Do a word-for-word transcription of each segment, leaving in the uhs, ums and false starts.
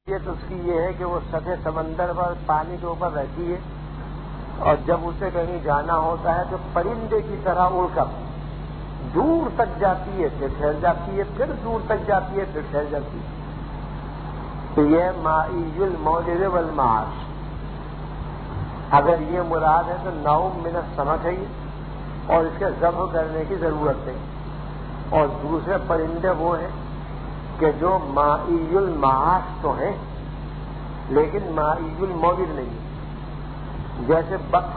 یہ تو اس کی یہ ہے کہ وہ سطح سمندر پر پانی کے اوپر رہتی ہے اور جب اسے کہیں جانا ہوتا ہے تو پرندے کی طرح اڑ کر دور تک جاتی ہے، پھر ٹھہر جاتی ہے، پھر دور تک جاتی ہے، پھر ٹھہر جاتی ہے. تو یہ مائی الموجد والمعاش. اگر یہ مراد ہے تو نوم من السمک ہے یہ، اور اس کے ذبح کرنے کی ضرورت نہیں. اور دوسرے پرندے وہ ہیں کہ جو مائی المعاش تو ہیں لیکن مائی الموجد نہیں. جیسے بک،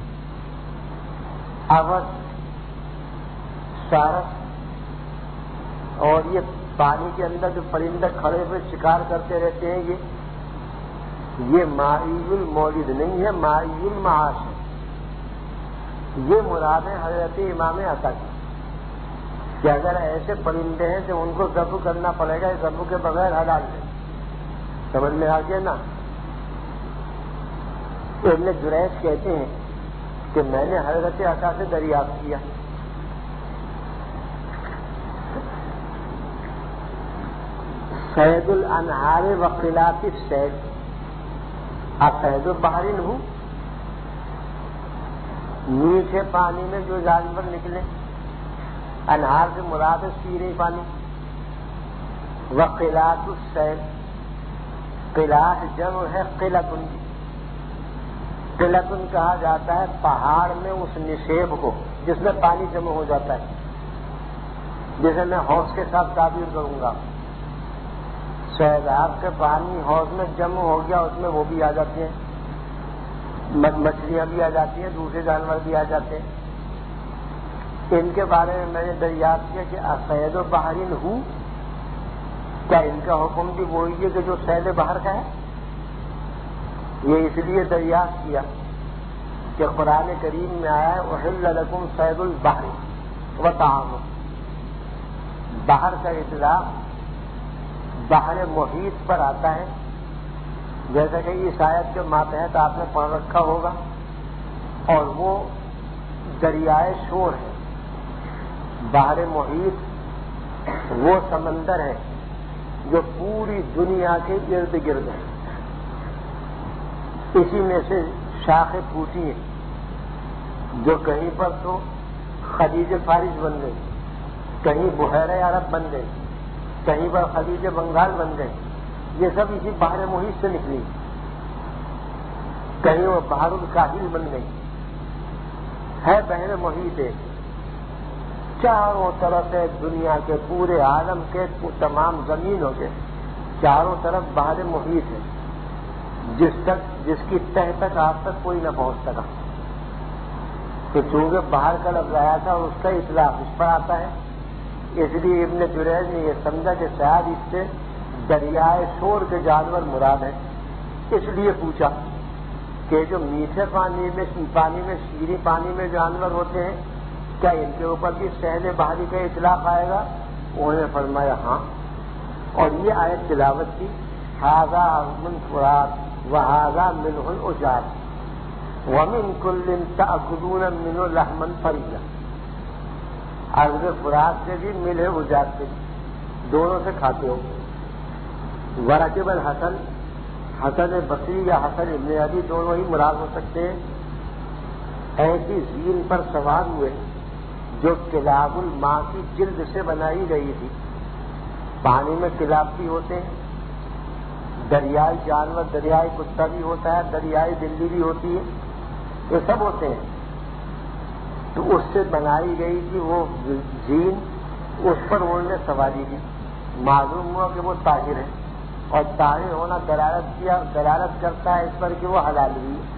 اغد، سارس، اور یہ پانی کے اندر جو پرندے کھڑے ہوئے شکار کرتے رہتے ہیں، یہ یہ مائی الموجد نہیں ہے، مائی المعاش ہے. یہ مراد ہے حضرت امام عطا کی کہ اگر ایسے پرندے ہیں تو ان کو ذبح کرنا پڑے گا، ذبح کے بغیر حلال نہیں. سمجھ میں آ گیا نا؟ ابن جریج کہتے ہیں کہ میں نے حضرت عطا سے دریافت کیا سید الانہار وقلات السید اسید البحر ہوں، میٹھے پانی میں جو جانور نکلے، انہار سے مراد ہے سیرے پانی. وقلات السید، قلات جمع ہے قلتن. قلتن کہا جاتا ہے پہاڑ میں اس نشیب کو جس میں پانی جمع ہو جاتا ہے، جسے میں حوض کے ساتھ تعبیر کروں گا. سیلاب کے پانی حوض میں جمع ہو گیا، اس میں وہ بھی آ جاتے ہیں، مچھلیاں بھی آ جاتی ہیں، دوسرے جانور بھی آ جاتے ہیں. ان کے بارے میں میں نے دریافت کیا کہ اسید البحرین ہوں، کیا ان کا حکم بھی وہی ہے کہ جو سید بحر کا ہے؟ یہ اس لیے دریافت کیا کہ قرآن کریم میں آیا ہے احل لکم صید البحر وطعامہ. بحر کا اطلاق بحر محیط پر آتا ہے، جیسا کہ اس آیت کے ماتحت آپ نے پڑھ رکھا ہوگا، اور وہ دریائے شور ہے. بحر محیط وہ سمندر ہے جو پوری دنیا کے ارد گرد ہے. اسی میں سے شاخیں پھوٹی ہیں جو کہیں پر تو خلیج فارس بن گئی، کہیں بحیرہ عرب بن گئی، کہیں پر خلیج بنگال بن گئی. یہ سب اسی بحر محیط سے نکلی. کہیں وہ بحر الکاہل بن گئی. ہے بحر محیط ہے، چاروں طرف سے دنیا کے پورے عالم کے تمام زمینوں کے چاروں طرف بحر محیط ہے، جس تک جس کی تہ تک آپ تک کوئی نہ پہنچ سکا. تو چونکہ باہر کا لفظ آیا تھا اور اس کا اطلاق اس پر آتا ہے، اس لیے ابن جریج نے یہ سمجھا کہ شاید اس سے دریائے شور کے جانور مراد ہیں. اس لیے پوچھا کہ جو میٹھے پانی میں پانی میں شیریں پانی میں جانور ہوتے ہیں، کیا ان کے اوپر بھی سہل بحری کا اطلاق آئے گا؟ انہوں نے فرمایا ہاں. اور یہ آیت تلاوت کی ھذا من فرات وھذا منہ الاجاج ومن کل تأکلون منہ لحما طریا. عذب فرات سے بھی ملے اجاج سے بھی، دونوں سے کھاتے ہو. ورکب الحسن، حسن بصری یا حسن ابن علی دونوں ہی مراد ہو سکتے ہیں. ایسی زین پر سوار ہوئے جو کلاب الماء کی جلد سے بنائی گئی تھی. پانی میں کلاب بھی ہوتے ہیں، دریائی جانور، دریائی کتا بھی ہوتا ہے، دریائی بلی بھی ہوتی ہے، یہ سب ہوتے ہیں. تو اس سے بنائی گئی تھی وہ زین، اس پر انہوں نے سواری کی. معلوم ہوا کہ وہ طاہر ہے، اور طاہر ہونا دلالت کیا دلالت کرتا ہے اس پر کہ وہ حلال بھی ہے.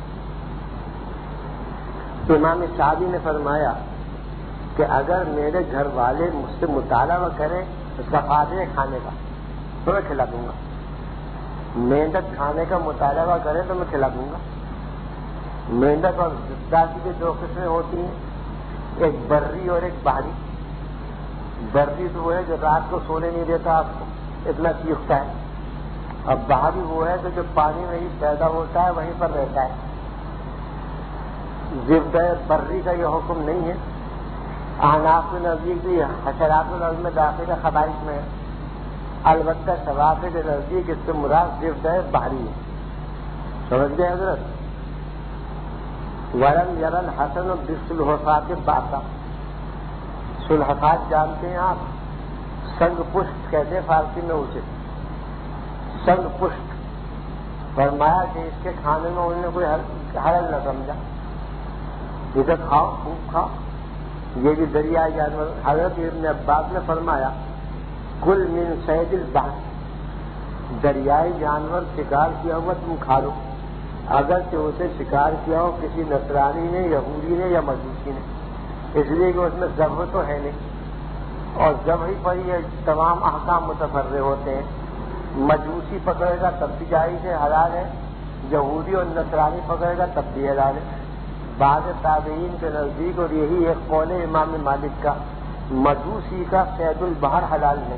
امام شعبی نے فرمایا کہ اگر میرے گھر والے مجھ سے مطالبہ کریں صفادے کھانے کا تو میں کھلا دوں گا. مینڈک کھانے کا مطالبہ کریں تو میں کھلا دوں گا. مینڈک اور زداسی کی دو قسمیں ہوتی ہیں، ایک بری اور ایک بحری. بری تو وہ ہے جو رات کو سونے نہیں دیتا آپ کو، اتنا چیختا ہے. اب بحری وہ ہے تو جو پانی میں ہی پیدا ہوتا ہے وہیں پر رہتا ہے. زبدہ بری کا یہ حکم نہیں ہے. احناف کے نزدیک بھی حشرات الارض میں داخل ہے، خبائث میں ہے. البتہ شوافع کے نزدیک اس سے مراد صرف ہے باہری ہے. سمجھ گئے حضرت؟ ورن یرن حسن بسلحفات باتا. سلحفات جانتے ہیں آپ؟ سنگ پشت کہتے ہیں فارسی میں اسے، سنگ پشت. فرمایا کہ اس کے کھانے میں انہوں نے کوئی حرج نہ سمجھا، ادھر کھاؤ خوب کھاؤ. یہ بھی دریائے جانور. حضرت ابن عباس نے فرمایا کل من صید البحر، دریائی جانور شکار کیا ہوا تم کھا لو، اگرچہ اسے شکار کیا ہو کسی نصرانی نے، یہودی نے یا مجوسی نے، اس لیے کہ اس میں ذبح تو ہے نہیں، اور ذبح پر یہ تمام احکام متفرع ہوتے ہیں. مجوسی پکڑے گا تب بھی جائز ہے، حلال ہے. یہودی اور نصرانی پکڑے گا تب بھی حلال ہے. بعض تابعین کے نزدیک، اور یہی ایک قول امام مالک کا، مجوسی کا صید البحر حلال ہے.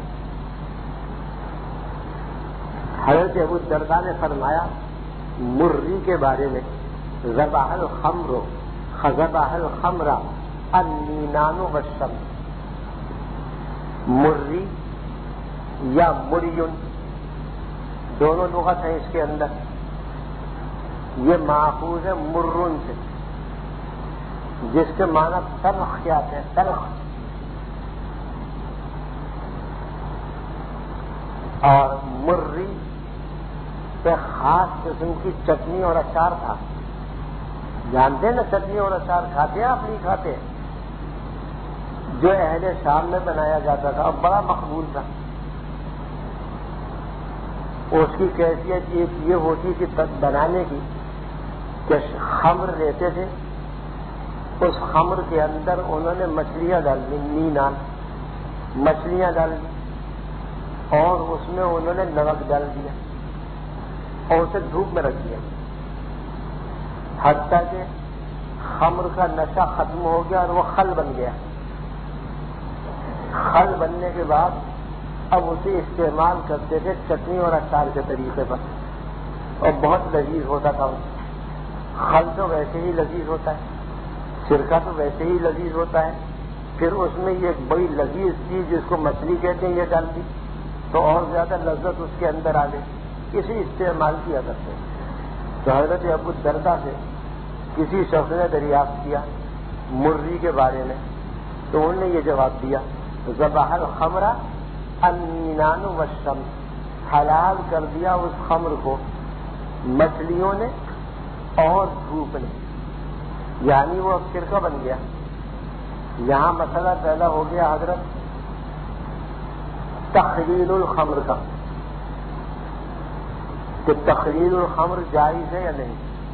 حضرت ابو الدرداء نے فرمایا مری کے بارے میں، ذبح الخمر ذبح الخمر النینان والشمس. مری یا مریون دونوں لغت ہیں اس کے اندر. یہ ماخوذ ہے مرن سے، جس کے معنی تلخ کیا ہے، تلخ. اور مری پہ خاص قسم کی چٹنی اور اچار تھا. جانتے ہیں نا چٹنی اور اچار کھاتے ہیں آپ؟ نہیں کھاتے؟ جو اہل شام میں بنایا جاتا تھا اور بڑا مقبول تھا. اس کی کیفیت ایک یہ ہوتی کہ بنانے کی کہ خمر لیتے تھے، اس خمر کے اندر انہوں نے مچھلیاں ڈال دی، نینان مچھلیاں ڈال دی، اور اس میں انہوں نے نمک ڈال دیا اور اسے دھوپ میں رکھ دیا، حتیٰ کہ خمر کا نشہ ختم ہو گیا اور وہ خل بن گیا. خل بننے کے بعد اب اسے استعمال کرتے تھے چٹنی اور اچار کے طریقے پر، اور بہت لذیذ ہوتا تھا. خل تو ویسے ہی لذیذ ہوتا ہے، سرکہ تو ویسے ہی لذیذ ہوتا ہے، پھر اس میں یہ بڑی لذیذ چیز جس کو مچھلی کہتے ہیں یہ ڈال دی تو اور زیادہ لذت اس کے اندر آ گئی. کسی استعمال کیا کرتے ہیں. تو حضرت ابو الدرداء سے کسی شخص نے دریافت کیا مری کے بارے میں، تو انہوں نے یہ جواب دیا ذبح الخمر النینان والشمس، حلال کر دیا اس خمر کو مچھلیوں نے اور دھوپ نے، یعنی وہ سرکہ بن گیا. یہاں مسئلہ پیدا ہو گیا حضرت تخلیل الخمر کا، کہ تخلیل الخمر جائز ہے یا نہیں.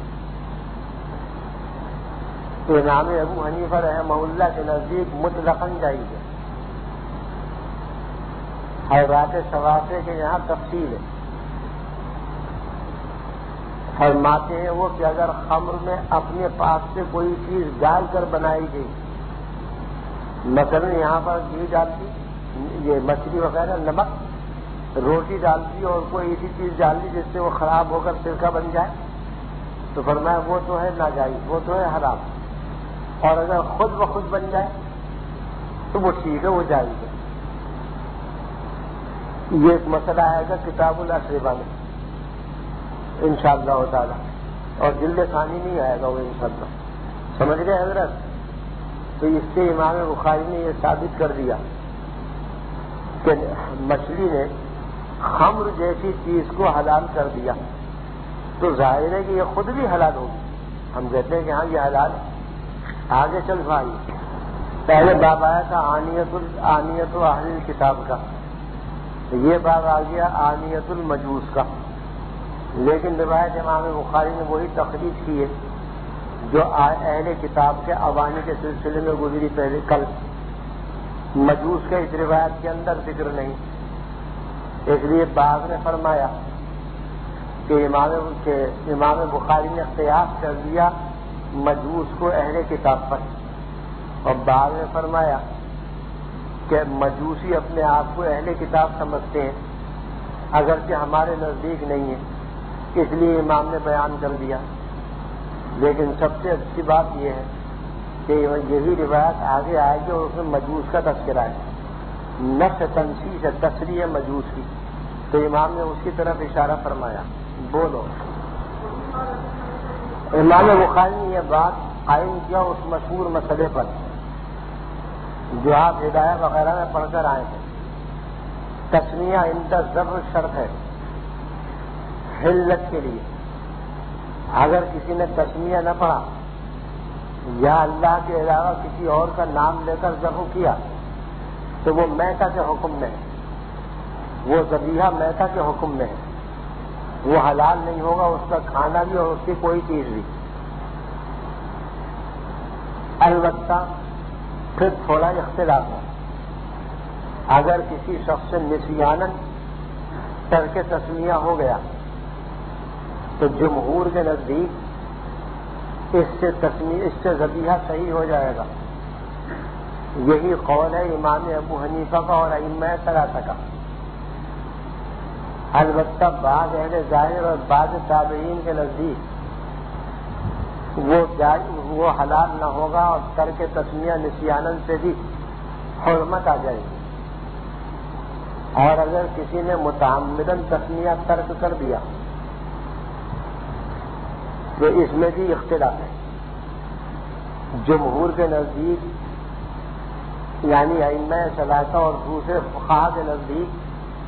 تو امام ابو حنیفہ رحمہ اللہ کے نزدیک مطلقاً جائز ہے. حضرات شوافع کے یہاں تفصیل ہے. فرماتے ہیں وہ کہ اگر خمر میں اپنے پاس سے کوئی چیز ڈال کر بنائی گئی، مثلا یہاں پر گھی ڈال دی، یہ مچھلی وغیرہ، نمک، روٹی ڈال دی اور کوئی ایسی چیز ڈال دی جس سے وہ خراب ہو کر سرکہ بن جائے، تو فرمایا وہ تو ہے ناجائز، وہ تو ہے حرام. اور اگر خود بخود بن جائے تو وہ ٹھیک ہے، وہ جائز ہے. یہ ایک مسئلہ آئے گا کتاب الاشربہ میں انشاءاللہ تعالی، اور جلد ثانی نہیں آئے گا وہ انشاءاللہ. سمجھ گئے حضرت؟ تو اس سے امام بخاری نے یہ ثابت کر دیا کہ مچھلی نے خمر جیسی چیز کو حلال کر دیا تو ظاہر ہے کہ یہ خود بھی حلال ہوگی. ہم کہتے ہیں کہ ہاں یہ حلال ہے. آگے چل بھائی، پہلے باب آیا تھا آنیت آنیت و اہل کتاب کا، یہ باب آ گیا آنیت المجوس کا. لیکن روایت امام بخاری نے وہی تخریج کی ہے جو اہل کتاب کے اوانی کے سلسلے میں گزری پہلے کل. مجوس کے اس روایت کے اندر ذکر نہیں، اس لیے بعض نے فرمایا کہ امام کے امام بخاری نے قیاس کر دیا مجوس کو اہل کتاب پر، اور بعض نے فرمایا کہ مجوسی اپنے آپ کو اہل کتاب سمجھتے ہیں اگرچہ ہمارے نزدیک نہیں ہے، اس لیے امام نے بیان کر دیا. لیکن سب سے اچھی بات یہ ہے کہ یہی روایت آگے آئے گی اور اس میں مجوس کا تذکرہ ہے، نفس تنسیس ہے، تصریح مجوس کی. تو امام نے اس کی طرف اشارہ فرمایا، بولو۔ امام بخاری نے یہ بات قائم کیا اس مشہور مسئلے پر جو آپ ہدایہ وغیرہ میں پڑھ کر آئے تھے، تسمیہ عند ذبح شرط ہے حلت کے لیے۔ اگر کسی نے تسمیہ نہ پڑھا یا اللہ کے علاوہ کسی اور کا نام لے کر ذبح کیا تو وہ میتہ کے حکم میں ہے، وہ ذبیحہ میتہ کے حکم میں ہے، وہ حلال نہیں ہوگا اس کا کھانا بھی اور اس کی کوئی چیز بھی۔ البتہ پھر تھوڑا اختلاف ہے، اگر کسی شخص سے نسیاناً ترک تسمیہ ہو گیا تو جمہور کے نزدیک اس سے تسمیہ اس سے ذبیحہ صحیح ہو جائے گا۔ یہی قول ہے امام ابو حنیفہ کا اور ائمہ ثلاثہ کا۔ البتہ بعض اہل ظاہر اور بعض تابعین کے نزدیک وہ وہ حلال نہ ہوگا اور ترک تسمیہ نسیاناً سے بھی حرمت آ جائے گی۔ اور اگر کسی نے متعمداً تسمیہ ترک کر دیا تو اس میں بھی اختلاف ہے۔ جمہور کے نزدیک یعنی ائمہ ثلاثہ اور دوسرے فقہا کے نزدیک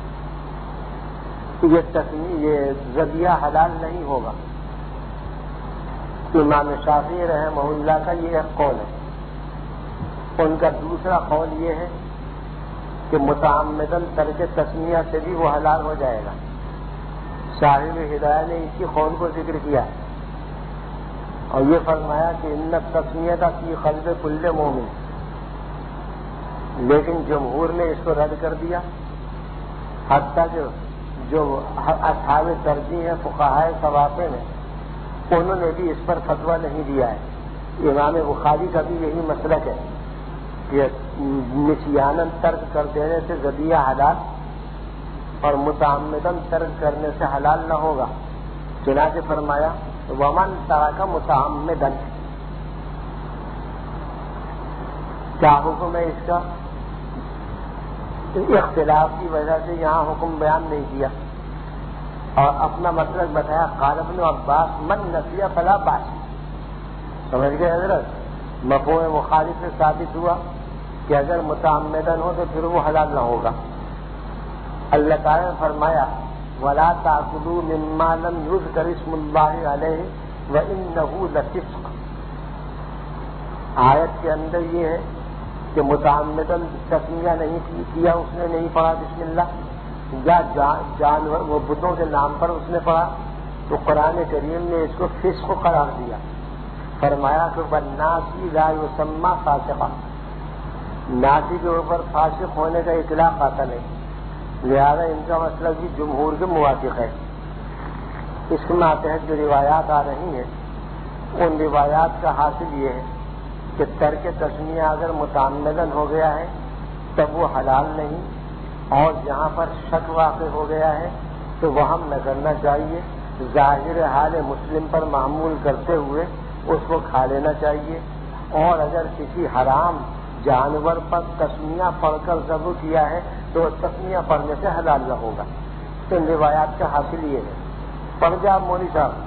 یہ تسمیہ یہ ذبیحہ حلال نہیں ہوگا۔ امام شافعی رحمہ اللہ کا یہ ایک قول ہے۔ ان کا دوسرا قول یہ ہے کہ متعمداً ترک تسمیہ سے بھی وہ حلال ہو جائے گا۔ صاحب ہدایہ نے اسی قول کو ذکر کیا اور یہ فرمایا کہ ان تسمیۃ فی قلب کل مومن، لیکن جمہور نے اس کو رد کر دیا، حتیٰ کہ جو اصحاب ترجیح ہیں فقہائے ثوابے نے انہوں نے بھی اس پر فتویٰ نہیں دیا ہے۔ امام بخاری کا بھی یہی مسلک ہے کہ نسیاناً ترک کر دینے سے ذبیحہ حلال اور متعمداً ترک کرنے سے حلال نہ ہوگا۔ چنانچہ فرمایا ومن ترک متعمداً، کیا حکم ہے اس کا؟ اختلاف کی وجہ سے یہاں حکم بیان نہیں کیا اور اپنا مطلب بتایا۔ قال ابن عباس من نسی فلا باس، سمجھ گئے حضرت؟ مفہوم مخالف سے ثابت ہوا کہ اگر متعمداً ہو تو پھر وہ حلال نہ ہوگا۔ اللہ تعالیٰ نے فرمایا ولا تأکلوا مما لم یذکر اسم اللہ علیہ وانہ لفسق۔ آیت کے اندر یہ ہے کہ متعمداً تسمیہ نہیں کیا، اس نے نہیں پڑھا بسم اللہ، یا جانور وہ بتوں کے نام پر اس نے پڑھا تو قرآن کریم نے اس کو فسق قرار دیا۔ فرمایا کہ والناسی لا یسمى فاسقا، ناسی کے اوپر فاسق ہونے کا اطلاق آتا نہیں، لہذا ان کا مسئلہ بھی جمہور کے موافق ہے۔ اس کے ماتحت جو روایات آ رہی ہیں ان روایات کا حاصل یہ ہے کہ ترک تسمیہ اگر متعمداً ہو گیا ہے تب وہ حلال نہیں، اور جہاں پر شک واقع ہو گیا ہے تو وہم نہ کرنا چاہیے، ظاہر حال مسلم پر معمول کرتے ہوئے اس کو کھا لینا چاہیے۔ اور اگر کسی حرام جانور پر تسمیہ پڑھ کر ذبح کیا ہے تو تسمیہ پڑھنے سے حلال نہ ہوگا۔ ان روایات کا حاصل یہ ہے۔ پڑھ جا مولوی صاحب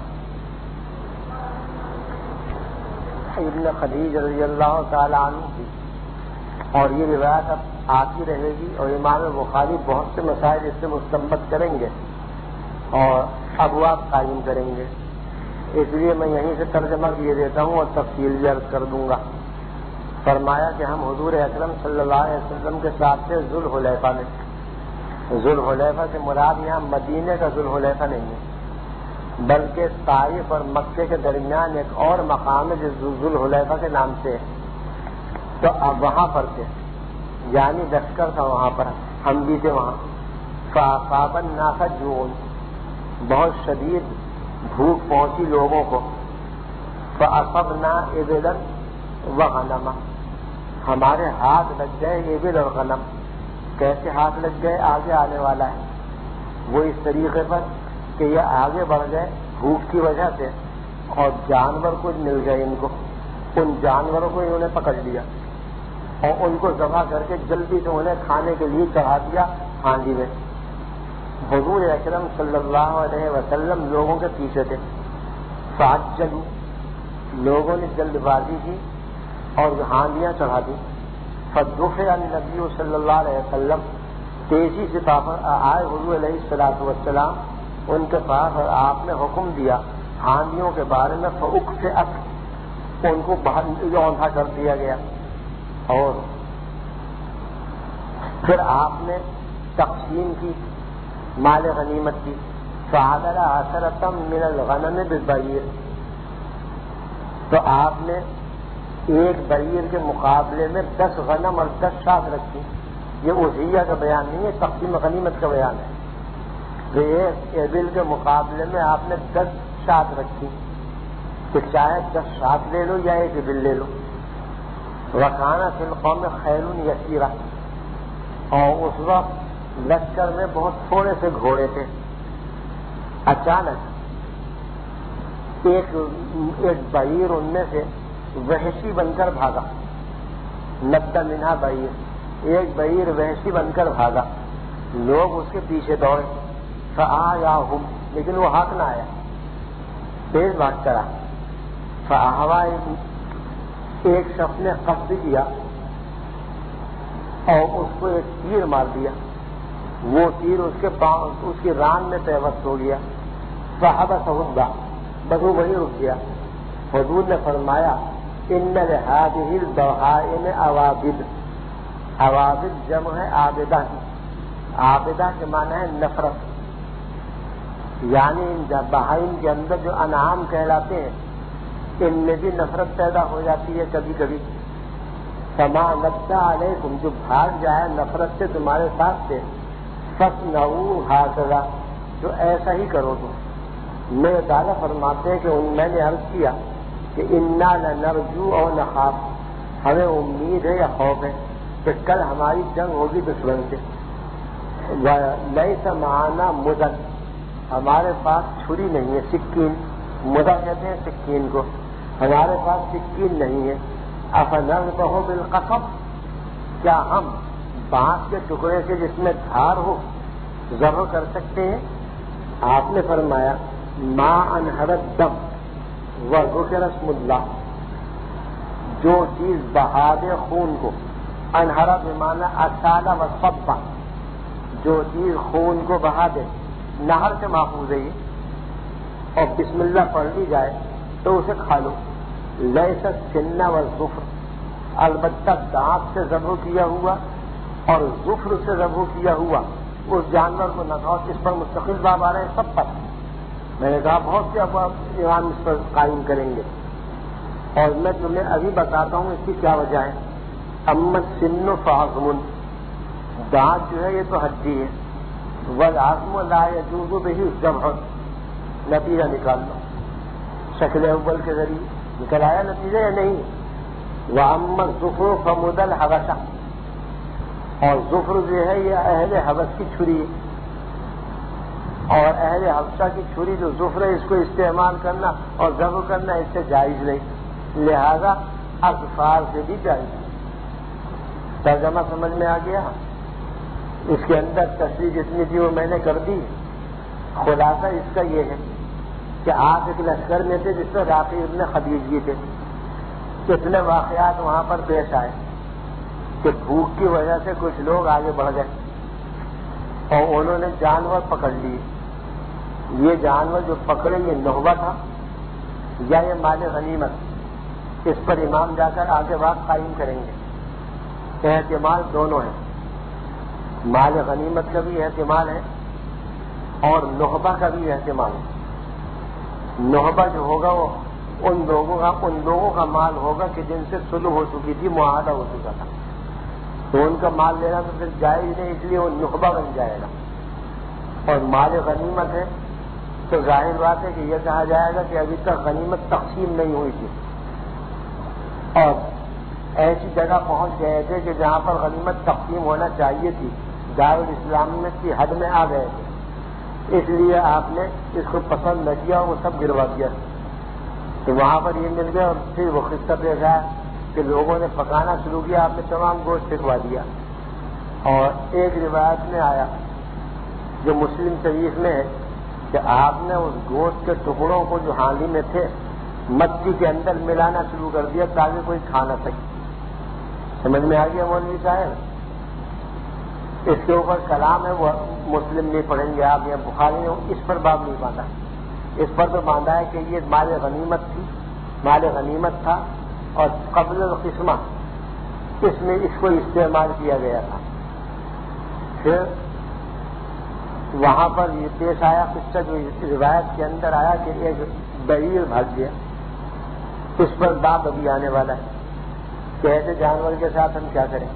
ابن خدیج رضی اللہ تعالی عنہ کی، اور یہ روایت اب آتی رہے گی اور امام بخاری بہت سے مسائل اس سے مستنبط کریں گے اور ابواب قائم کریں گے، اس لیے میں یہیں سے ترجمہ کیے دیتا ہوں اور تفصیل بھی عرض کر دوں گا۔ فرمایا کہ ہم حضور اکرم صلی اللہ علیہ وسلم کے ساتھ تھے ذوالحلیفہ میں۔ ذوالحلیفہ سے مراد یہاں مدینے کا ذوالحلیفہ نہیں ہے بلکہ طائف اور مکے کے درمیان ایک اور مقام ہے جو ذوالحلیفہ کے نام سے ہے۔ تو اب وہاں پر تھے، یعنی لشکر تھا وہاں پر، ہم بھی تھے وہاں۔ فأصاب الناس جوع، بہت شدید بھوک پہنچی لوگوں کو۔ فأصبنا ابلا وغنما، ہمارے ہاتھ لگ گئے ابل اور غنم۔ کیسے ہاتھ لگ گئے؟ آگے آنے والا ہے وہ اس طریقے پر کہ یہ آگے بڑھ گئے بھوک کی وجہ سے اور جانور کچھ مل گئے ان کو، ان جانوروں کو انہوں نے پکڑ لیا اور ان کو ذبح کر کے جلدی سے انہیں کھانے کے لیے چڑھا دیا ہانڈی میں۔ حضور اکرم صلی اللہ علیہ وسلم لوگوں کے پیچھے تھے، فعجلوا، لوگوں نے جلد بازی کی اور ہانڈیاں چڑھا دی، فدفع النبی صلی اللہ علیہ وسلم، تیزی سے آئے حضور علیہ الصلوۃ والسلام ان کے پاس اور آپ نے حکم دیا ہانڈیوں کے بارے میں، فأکفئت، ان کو باہر اونٹا کر دیا گیا، اور پھر آپ نے تقسیم کی مال غنیمت کی، فعدل عشرۃ من الغنم بالبعیر، تو آپ نے ایک بعیر کے مقابلے میں دس غنم اور دس شاۃ رکھی۔ یہ اضحیہ کا بیان نہیں ہے، تقسیم غنیمت کا بیان ہے۔ تو ایک ایبل کے مقابلے میں آپ نے دس شاۃ رکھی، تو چاہے دس شاۃ لے لو یا ایک ایبل لے لو۔ وکان فی القوم خیل یسیرہ، اور اس وقت لشکر میں بہت تھوڑے سے گھوڑے تھے۔ اچانک ایک ایک بعیر ان میں سے وحشی بن کر بھاگا، نبت منہا بعیر، ایک بعیر وحشی بن کر بھاگا، لوگ اس کے پیچھے دوڑے، فآیاہم، لیکن وہ ہاتھ نہ آیا، تیز بھاگ کرا، فآہوا، ایک شخص نے قصد کیا اور اس کو ایک تیر مار دیا، وہ تیر اس کے پاؤں اس کی ران میں پیوست ہو گیا، فحبسہ الدم، بس وہ وہیں رک گیا۔ حضور نے فرمایا ان لہذہ البہائم عوابد، عوابد جمع ہے عابدہ کی، عابدہ کے معنی ہے نفرت، یعنی ان بہائم کے اندر جو انعام کہلاتے ہیں ان میں بھی نفرت پیدا ہو جاتی ہے کبھی کبھی۔ فما نبتا علیکم، جو بھاگ جائے نفرت سے تمہارے ساتھ سے، فاصنعوا ھذا، جو ایسا ہی کرو تم۔ میرے تعالیٰ فرماتے ہیں کہ میں نے عرض کیا کہ انا لنرجو اور نخاف، ہمیں امید ہے یا خوف ہے کہ کل ہماری جنگ ہوگی دشمن سے۔ لیس معنا مدن، ہمارے پاس چھری نہیں ہے، سکین، مدہ کہتے ہیں سکین کو، ہمارے پاس سکین نہیں ہے۔ افنذبح بالقصب، کیا ہم بانس کے ٹکڑے سے جس میں دھار ہو ذبح کر سکتے ہیں؟ آپ نے فرمایا ما انہر الدم وذکر اسم اللہ، جو چیز بہا دے خون کو، انہرا بمعنی اسالہ و صبا، جو چیز خون کو بہا دے، نہر سے محفوظ ہے یہ، اور بسم اللہ پڑھ لی جائے تو اسے کھا لو۔ لیس السن والظفر، البتہ دانت سے ذبح کیا ہوا اور ظفر سے ذبح کیا ہوا اس جانور کو نہ کھاؤ۔ اس پر مستقل باب آ رہے ہیں سب پر، میں نے کہا بہت سے افواہ ایمان اس پر قائم کریں گے، اور میں تمہیں ابھی بتاتا ہوں اس کی کیا وجہ ہے۔ اما السن فعظم، دانت جو ہے یہ تو ہڈی ہے، والعظم لا يجوز به الذبح، نتیجہ نکال لو، شکل اول کے ذریعے نکل آیا نتیجہ یا نہیں۔ واما الظفر فمد الحبشہ، اور ظفر جو ہے یہ اہل حبش کی چھری ہے، اور اہل حبشہ کی چھری جو ظفر ہے اس کو استعمال کرنا اور ذبح کرنا اس سے جائز نہیں، لہذا اظفار سے بھی جائز۔ ترجمہ سمجھ میں آ گیا؟ اس کے اندر تشریح جتنی تھی وہ میں نے کر دی۔ خلاصہ اس کا یہ ہے کہ آپ ایک لشکر میں تھے جس میں رافع ابن خدیج بھی تھے، اتنے واقعات وہاں پر پیش آئے کہ بھوک کی وجہ سے کچھ لوگ آگے بڑھ گئے اور انہوں نے جانور پکڑ لیے۔ یہ جانور جو پکڑے یہ نہبہ تھا یا یہ مال غنیمت، اس پر امام جا کر آگے بات قائم کریں گے۔ احتمال دونوں ہیں، مال غنیمت کا بھی احتمال ہے اور نہبہ کا بھی احتمال ہے۔ نہبہ جو ہوگا وہ ان لوگوں کا ان لوگوں کا مال ہوگا کہ جن سے صلح ہو چکی تھی، معاہدہ ہو چکا تھا، تو ان کا مال لینا تو پھر جائز نہیں، اس لیے وہ نہبہ بن جائے گا۔ اور مال غنیمت ہے تو ظاہر بات ہے کہ یہ کہا جائے گا کہ ابھی تک غنیمت تقسیم نہیں ہوئی تھی اور ایسی جگہ پہنچ گئے تھے کہ جہاں پر غنیمت تقسیم ہونا چاہیے تھی، دارالاسلام میں کی حد میں آ گئے تھے، اس لیے آپ نے اس کو پسند نہ کیا، وہ سب گروا دیا، تو وہاں پر یہ مل گیا۔ اور پھر وہ قصہ پیش آیا کہ لوگوں نے پکانا شروع کیا، آپ نے تمام گوشت پھینکوا دیا۔ اور ایک روایت میں آیا جو مسلم شریف میں ہے کہ آپ نے اس گوشت کے ٹکڑوں کو جو ہانڈی میں تھے مچھی کے اندر ملانا شروع کر دیا تاکہ کوئی کھا نہ سکے. سمجھ میں آ گیا مولوی صاحب؟ اس کے اوپر کلام ہے، وہ مسلم نہیں پڑھیں گے آپ، یا بخاری اس پر باب نہیں باندھا. اس پر تو باندھا ہے کہ یہ مال غنیمت تھی، مال غنیمت تھا اور قبل القسمہ اس میں اس کو استعمال کیا گیا تھا. پھر وہاں پر یہ پیش آیا قصہ جو روایت کے اندر آیا کہ ایک بعیر بھاگ گیا. اس پر باب ابھی آنے والا ہے کہ ایسے جانور کے ساتھ ہم کیا کریں.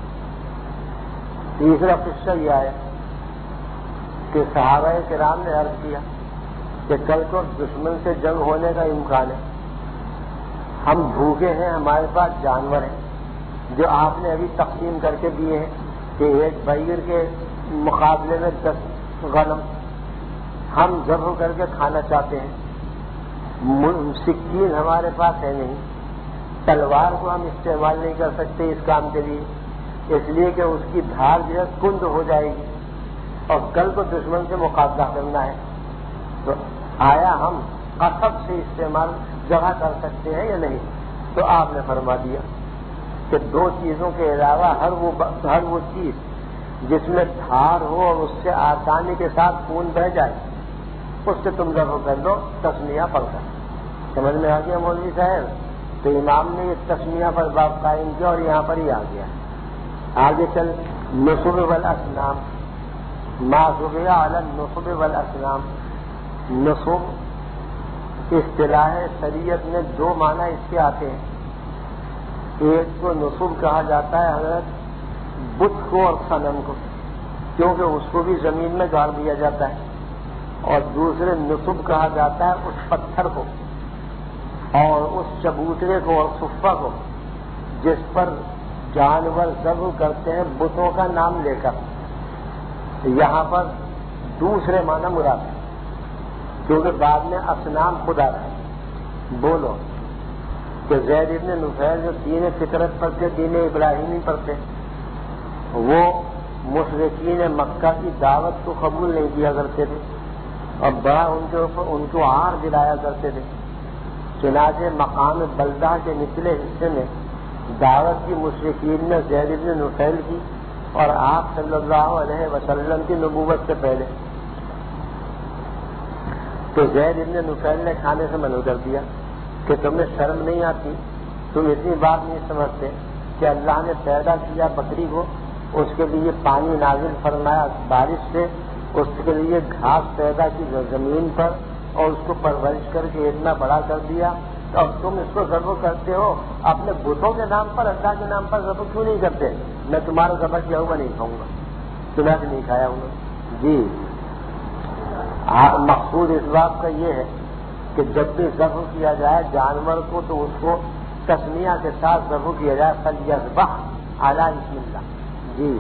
تیسرا قصہ یہ آیا کہ صحابہ کرام نے عرض کیا کہ کل کو دشمن سے جنگ ہونے کا امکان ہے، ہم بھوکے ہیں، ہمارے پاس جانور ہیں جو آپ نے ابھی تقسیم کر کے دیے ہیں کہ ایک بعیر کے مقابلے میں دس غنم، ہم ذبح کر کے کھانا چاہتے ہیں. سکین ہمارے پاس ہے نہیں، تلوار کو ہم استعمال نہیں کر سکتے اس کام کے لیے، اس لیے کہ اس کی دھار جو ہے کند ہو جائے گی اور کل کو دشمن سے مقابلہ کرنا ہے. تو آیا ہم قصب سے استعمال جگہ کر سکتے ہیں یا نہیں؟ تو آپ نے فرما دیا کہ دو چیزوں کے علاوہ ہر وہ ہر وہ چیز جس میں دھار ہو اور اس سے آسانی کے ساتھ خون بہ جائے اس سے تم ذبح کر دو. تسمیہ پڑھ کر. سمجھ میں آ گیا مولوی صاحب؟ تو امام نے یہ تسمیہ پر باب قائم کیا اور یہاں پر ہی آ گیا. آگے چل نصب والاسنام، ما ذبح علی النصب والاسنام. نصب اصطلاح شریعت میں دو معنی اس کے آتے ہیں. ایک کو نصب کہا جاتا ہے حضرت بت کو اور صنم کو، کیونکہ اس کو بھی زمین میں گاڑ دیا جاتا ہے، اور دوسرے نصب کہا جاتا ہے اس پتھر کو اور اس چبوترے کو اور صفہ کو جس پر جانور ذبح کرتے ہیں بتوں کا نام لے کر. یہاں پر دوسرے معنی مراد ہے کیونکہ بعد میں اصنام خدا ہے. بولو کہ زید ابن نفیل جو دین فطرت پر تھے، دین ابراہیمی پر تھے، وہ مشرکین مکہ کی دعوت کو قبول نہیں کیا کرتے تھے اور بڑا ان کے اوپر ان کو عار دلایا کرتے تھے. چنانچہ مقام بلدہ کے نچلے حصے میں دعوت کی مشرکین نے زید ابن نفیل کی اور آپ صلی اللہ علیہ وسلم کی نبوت سے پہلے. تو زید ابن نفیل نے کھانے سے منع کر دیا کہ تمہیں شرم نہیں آتی، تم اتنی بات نہیں سمجھتے کہ اللہ نے پیدا کیا بکری کو، اس کے لیے پانی نازل فرمایا بارش سے، اس کے لیے گھاس پیدا کی زمین پر اور اس کو پرورش کر کے اتنا بڑا کر دیا، اور تم اس کو ذبح کرتے ہو اپنے بتوں کے نام پر، اللہ کے نام پر ذبح کیوں نہیں کرتے؟ میں تمہارا ذبح کیا ہوا نہیں کھاؤں گا، تمہیں بھی نہیں کھایا ہوں گا. جی مقصود اس بات کا یہ ہے کہ جب بھی ذبح کیا جائے جانور کو تو اس کو تسمیہ کے ساتھ ذبح کیا جائے، فلیذبح علی اسم اللہ. جی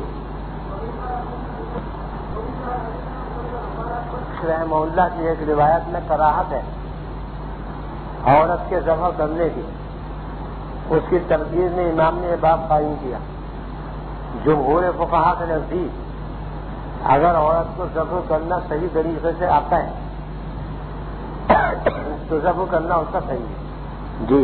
رحمہ اللہ کی ایک روایت میں کراہت ہے عورت کے ذبح کرنے کی، اس کی تردید میں امام نے یہ باب قائم کیا. جمہور فقہا کے نزدیک اگر عورت کو ذبح کرنا صحیح طریقے سے آتا ہے تو ذبح کرنا اس کا صحیح ہے. جی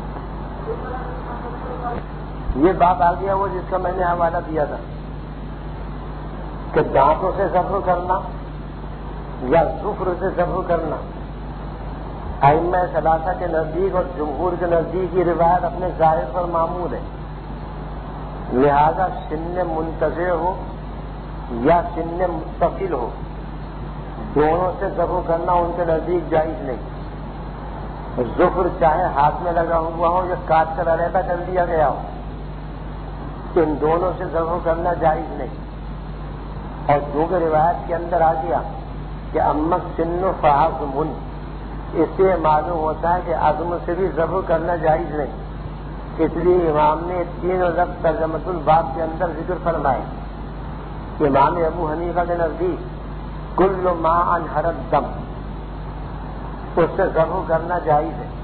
یہ بات آ گیا وہ جس کا میں نے حوالہ دیا تھا کہ دانتوں سے ذبح کرنا یا ظفر سے ذبح کرنا ائمہ ثلاثہ کے نزدیک اور جمہور کے نزدیک یہ روایت اپنے ظاہر پر معمول ہے. لہذا سن منتظر ہو یا سن متصل ہو دونوں سے ذبح کرنا ان کے نزدیک جائز نہیں. ظفر چاہے ہاتھ میں لگا ہوا ہو یا کاٹ کر علیحدہ کر دیا گیا ہو، ان دونوں سے ذبح کرنا جائز نہیں. اور جو کہ روایت کے اندر آ گیا کہ امت سن فعظم، اس سے معلوم ہوتا ہے کہ عزم سے بھی ذبح کرنا جائز نہیں. اس لیے امام نے تین لفظ ترجمۃ الباب کے اندر ذکر فرمائے. امام ابو حنیفہ کے نزدیک کل ما انہر الدم، اس سے ذبح کرنا جائز ہے.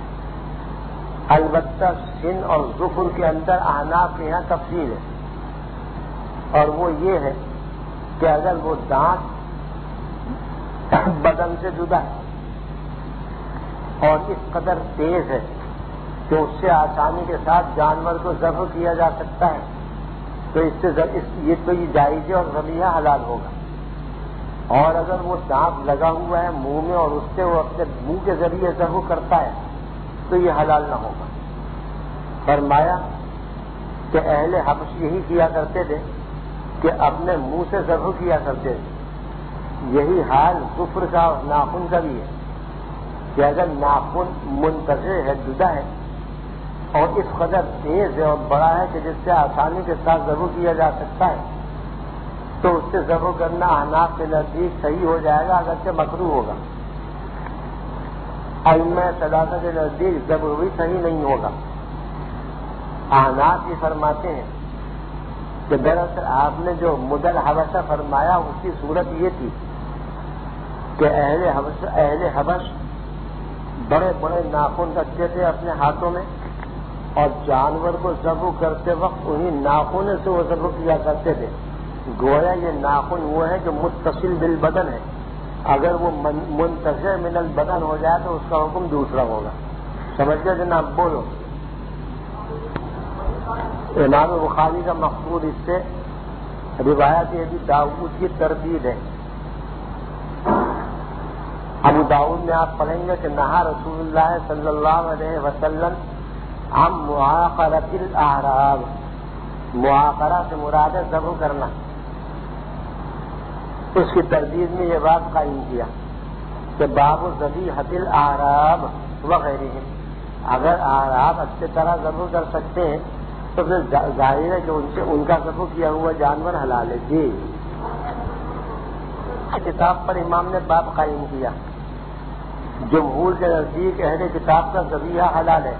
البتہ سن اور ظفر کے اندر احناف یہاں تفصیل ہے، اور وہ یہ ہے کہ اگر وہ دانت بدن سے جدا ہے اور اس قدر تیز ہے کہ اس سے آسانی کے ساتھ جانور کو ذبح کیا جا سکتا ہے، تو اس سے یہ تو یہ جائز اور ذبیحہ حلال ہوگا۔ اور اگر وہ دانت لگا ہوا ہے منہ میں اور اس سے وہ اپنے منہ کے ذریعے ذبح کرتا ہے تو یہ حلال نہ ہوگا۔ فرمایا کہ اہل حبش یہی کیا کرتے تھے کہ اپنے منہ سے ذبح کیا کرتے تھے۔ یہی حال ظفر کا اور ناخن کا بھی ہے کہ اگر ناخن منتشر ہے، جدا ہے اور اس قدر تیز ہے اور بڑا ہے کہ جس سے آسانی کے ساتھ ذبح کیا جا سکتا ہے تو اس سے ذبح کرنا احناف کے نزدیک صحیح ہو جائے گا، اگرچہ مکروہ ہوگا۔ ائمہ ثلاثہ کے نزدیک ذبح بھی صحیح نہیں ہوگا۔ احناف یہ فرماتے ہیں کہ دراصل آپ نے جو مدل حبشہ فرمایا اس کی صورت یہ تھی کہ اہل حبش اہل حبش بڑے بڑے ناخن رکھتے تھے اپنے ہاتھوں میں اور جانور کو ذبح کرتے وقت انہیں ناخن سے وہ ذبح کیا کرتے تھے۔ گویا یہ ناخن وہ ہے جو متصل بالبدن ہے، اگر وہ منتشر من البدن ہو جائے تو اس کا حکم دوسرا ہوگا۔ سمجھ گئے جناب؟ بولو۔ امام بخاری کا مقصود اس سے روایت ابی داؤد کی تردید ہے۔ ابو داؤد میں آپ پڑھیں گے کہ نہا رسول اللہ صلی اللہ علیہ وسلم عن معاقرۃ الاعراب، معاقرہ سے مراد ہے ذبح کرنا۔ اس کی تردید میں یہ بات قائم کیا کہ باب ذبیحۃ الاعراب وغیرہ، اگر اعراب اچھی طرح ذبح کر سکتے ہیں تو پھر ظاہر ہے کہ ان سے ان کا ذبح کیا ہوا جانور حلال ہے۔ جی کتاب پر امام نے باب قائم کیا۔ جمہور کے نزدیک اہل کتاب کا ذبیحہ حلال ہے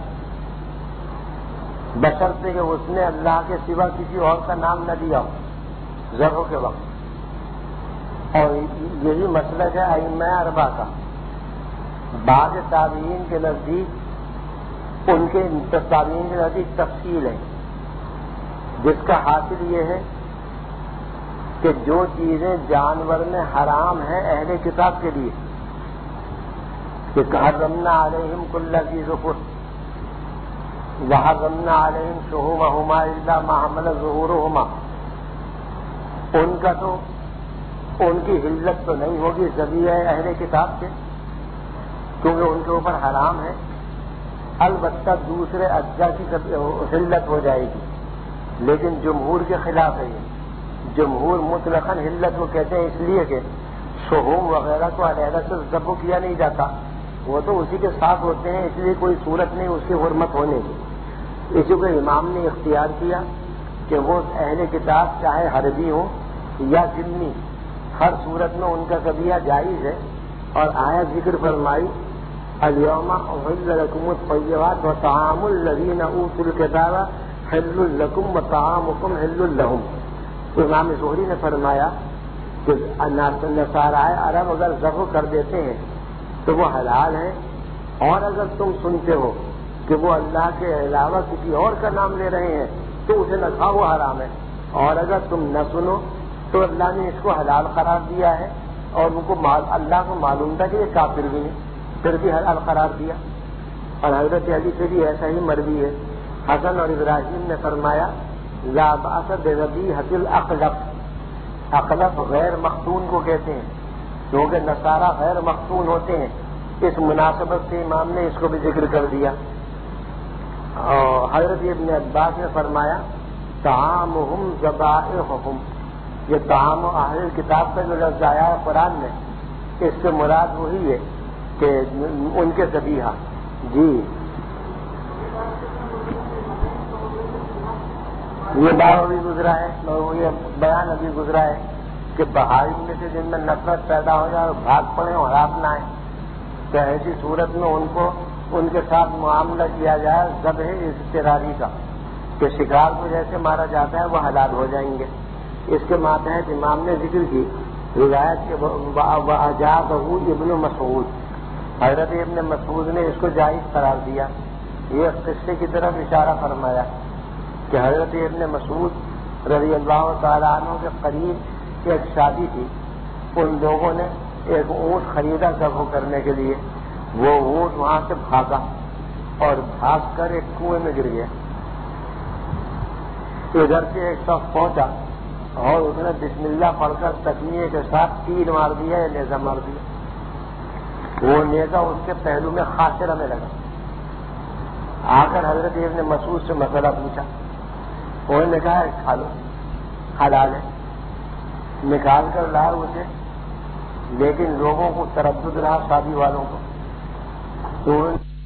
بشرطے کہ اس نے اللہ کے سوا کسی اور کا نام نہ دیا ہو ذبح کے وقت، اور یہی مسلک ہے ائمہ اربعہ کا۔ بعض تابعین کے نزدیک ان کے تابعین کے نزدیک تفصیل ہے، جس کا حاصل یہ ہے کہ جو چیزیں جانور میں حرام ہیں اہل کتاب کے لیے، کہ حرمنا علیہم کل ذی ظفر وحرمنا علیہم شحومہما الا ما حملت ظہورہما، ان کا تو ان کی حلت تو نہیں ہوگی ذبیحہ اہل کتاب سے کیونکہ ان کے اوپر حرام ہے، البتہ دوسرے اجزاء کی حلت ہو جائے گی۔ لیکن جمہور کے خلاف ہے یہ، جمہور مطلقاً حلت کو کہتے ہیں اس لیے کہ شحوم وغیرہ کو علیحدہ سے ذبح کیا نہیں جاتا، وہ تو اسی کے ساتھ ہوتے ہیں، اس لیے کوئی صورت نہیں اس کی حرمت ہونے کی۔ اسی کو امام نے اختیار کیا کہ وہ اہل کتاب چاہے حربی ہوں یا ذمی، ہر صورت میں ان کا ذبیحہ جائز ہے۔ اور آیت ذکر فرمائی الیوم احل لکم الطیبات وطعام الذین اوتوا الکتاب حل لکم وطعامکم حل لہم۔ امام زہری نے فرمایا کہ نصارائے عرب اگر ذبح کر دیتے ہیں تو وہ حلال ہے، اور اگر تم سنتے ہو کہ وہ اللہ کے علاوہ کسی اور کا نام لے رہے ہیں تو اسے نہ کھاؤ، وہ حرام ہے، اور اگر تم نہ سنو تو اللہ نے اس کو حلال قرار دیا ہے، اور ان کو اللہ کو معلوم تھا کہ یہ کافر بھی نہیں، پھر بھی حلال قرار دیا۔ اور حضرت علی سے بھی ایسا ہی مروی ہے، حسن اور ابراہیم نے فرمایا لا بأس بذبیحۃ الاقلب، اقلب غیر مختون کو کہتے ہیں کیونکہ نصارہ غیر مختون ہوتے ہیں، اس مناسبت سے امام نے اس کو بھی ذکر کر دیا۔ اور حضرت ابن عباس نے فرمایا طعامہم ذبائحہم، یہ طعام و اہل کتاب کا جو لفظ آیا ہے قرآن میں، اس سے مراد وہی ہے کہ ان کے ذبیحہ۔ جی یہ بات ابھی گزرا ہے، یہ بیان ابھی گزرا ہے کہ بہائی میں سے جن میں نفرت پیدا ہو جائے اور بھاگ پڑے اور ہلاک نہ آئے تو ایسی صورت میں ان کو ان کے ساتھ معاملہ کیا جائے ذبح اضطراری کا، کہ شکار کو جیسے مارا جاتا ہے وہ حلال ہو جائیں گے۔ اس کے ماتحت امام نے ذکر کی روایت کے وَأَجَازَهُ ابن مسعود، حضرت ابن مسعود نے اس کو جائز قرار دیا۔ یہ قصے کی طرف اشارہ فرمایا کہ حضرت ابن مسعود رضی اللہ تعالیٰ عنہ کے قریب ایک شادی تھی، ان لوگوں نے ایک اونٹ خریدا ذبح کرنے کے لیے، وہ اونٹ وہاں سے بھاگا اور بھاگ کر ایک کنویں میں گر گیا۔ ادھر سے ایک شخص پہنچا اور اس نے بسم اللہ پڑھ کر تسمیے کے ساتھ تیر مار دیا یا نیزہ مار دیا، وہ نیزہ اس کے پہلو میں خاصرہ میں لگا۔ آ کر حضرت ابن مسعود سے مسئلہ پوچھا، انہوں نے کہا کھا لو، حلال ہے، نکال کر لا اسے، لیکن لوگوں کو تردد رہا شادی والوں کو، تو